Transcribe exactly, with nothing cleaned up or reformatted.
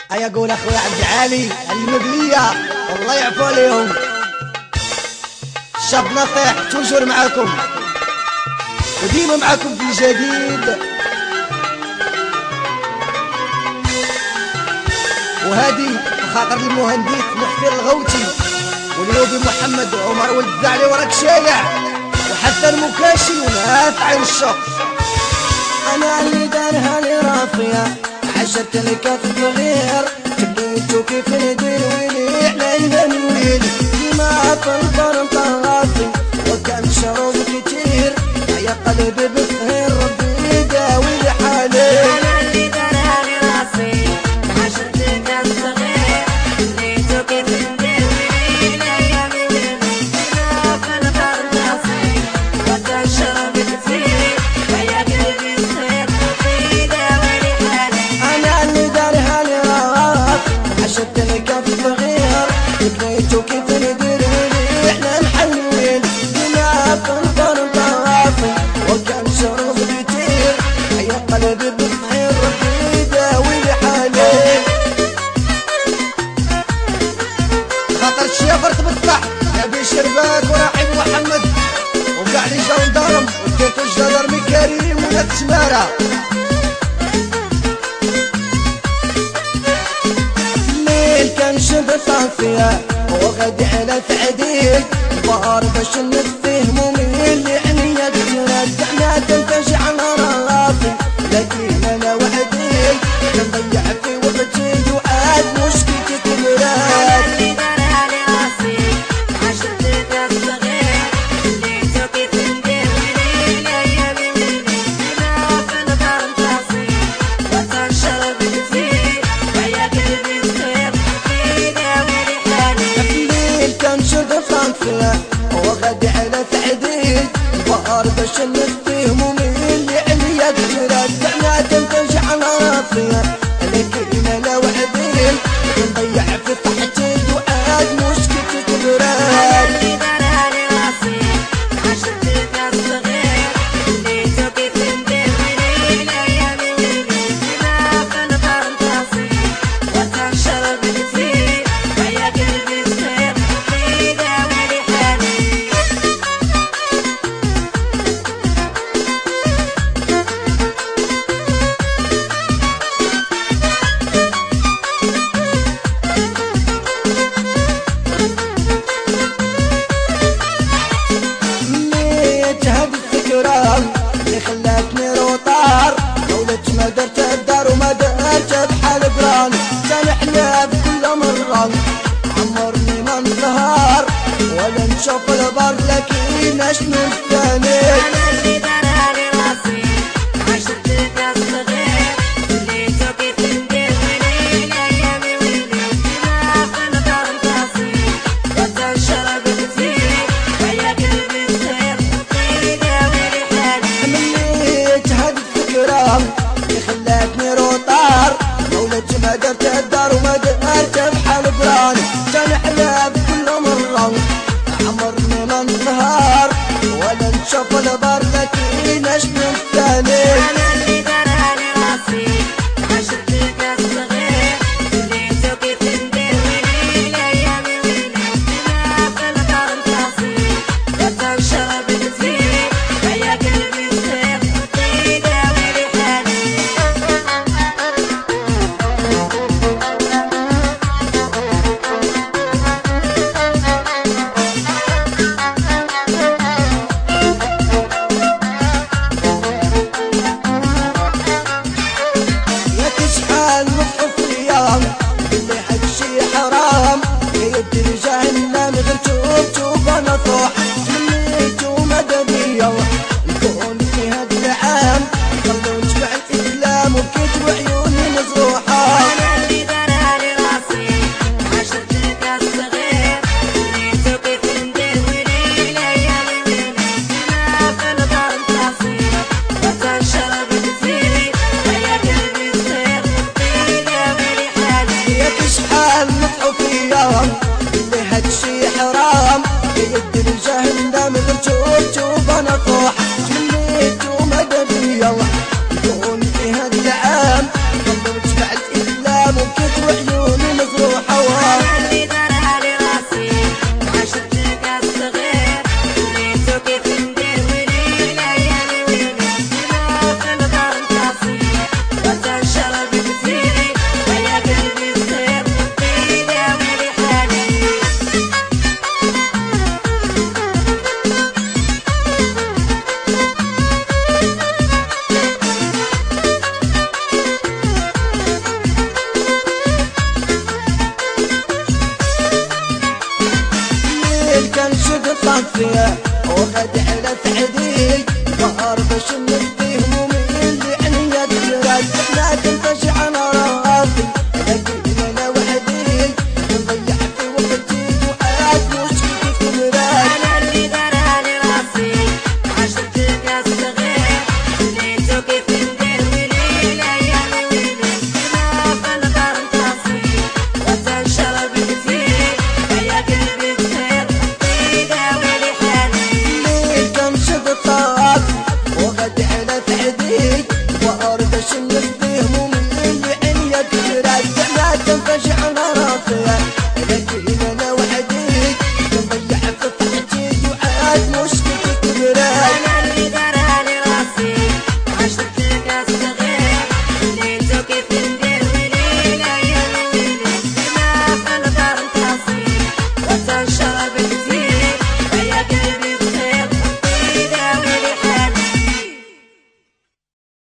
أي أقول أخوي عبد العالي المبلية والله يعفو عليهم. الشاب نصيح توجور معاكم وديما معاكم في الجديد. وهادي خاطر المهندس محسن الغوتي واليوبي محمد وعمر ولد الزعلي وراك شايع وحتى المكاشي وناس عين الشق. انا اللي دارها لي رافيه عشرت لك صغير تبيتو كيف ندير ويلي عليها نويلي ديما في البر مطرافي وكان شروب كتير يا قلبي بسهر ربي يداوي لي حالي. انا اللي دارها لي راسي عشرت لك صغير تبيتو كيف ندير ويلي عليها نويلي ديما في البر مطرافي وكان شروب كتير يا قلبي بسهر ربي يداوي لي حالي. انا اللي دارها لي راسي عشرت لك صغير تبيتو كيف ندير ويلي احنا محلوين ديما في البر مطرافي وكان شروب كتير يا قلبي بسهر ربي يداوي لي حالي. خاطر الشيفر تبطح نبي شرباك وراحي محمد وكاع لي جاو دارهم وديتو الجدر من كريم ولا تسمارة. الليل كان شبه صافية وغادي على تعديل ظهر باش نتفهمو من اللي عنيا تتردع ما تنفش على راسي لكن انا وحدي كنضيع في وقتي وعاد مشكلتي تمرات. اللي دارها لي راسي عشرت لك صغير تبيتو كيف ندير ويلي عليها نويلي ديما في البر مطرافي وكان شرب كتير ويا قلبي صغير ربي يداوي لي حالي. الليل كان شبه صافية وغادي على تعديل ظهر باش نتفهمو من اللي عليا تتردع ما تنفش على راسي لكن انا وحدي نضيع في صحتي وعاد مشكلتي تبرد. اللي دارها لي راسي عشرت لك صغير تبيتو كيف ندير ويلي عليها نويلي ديما في البر مطرافي وكان شرب كتير ويا قلبي صغير ربي يداوي لي حالي. ميت هاد الذكرى اللي خلاتني روطار ولات ما درت الدار وما درت بحال قران سامحنا بكل مرة عمرني ما نسهر ولا نشوف البر لكن اشنو الثاني. أنا اللي دارها لي راسي عشرت لك صغير تبيتو كيف ندير ويلي عليها نويلي ديما في البر مطرافي وكان شرب كتير ويا قلبي صغير ربي يداوي لي حالي. مليت هاد الذكرى اللي خلاتني روطار ولات ما درت الدار وما درت بحال قران سامحنا بكل مرة عمرني ما نسهر ولا نشوف البر لكن اشنو الثاني. أنا اللي دارها لي راسي عشرت لك صغير تبيتو كيف ندير ويلي عليها نويلي ديما في البر مطرافي وكان شرب كتير ويا قلبي صغير ربي يداوي لي حالي. صفية وقد حلف عدي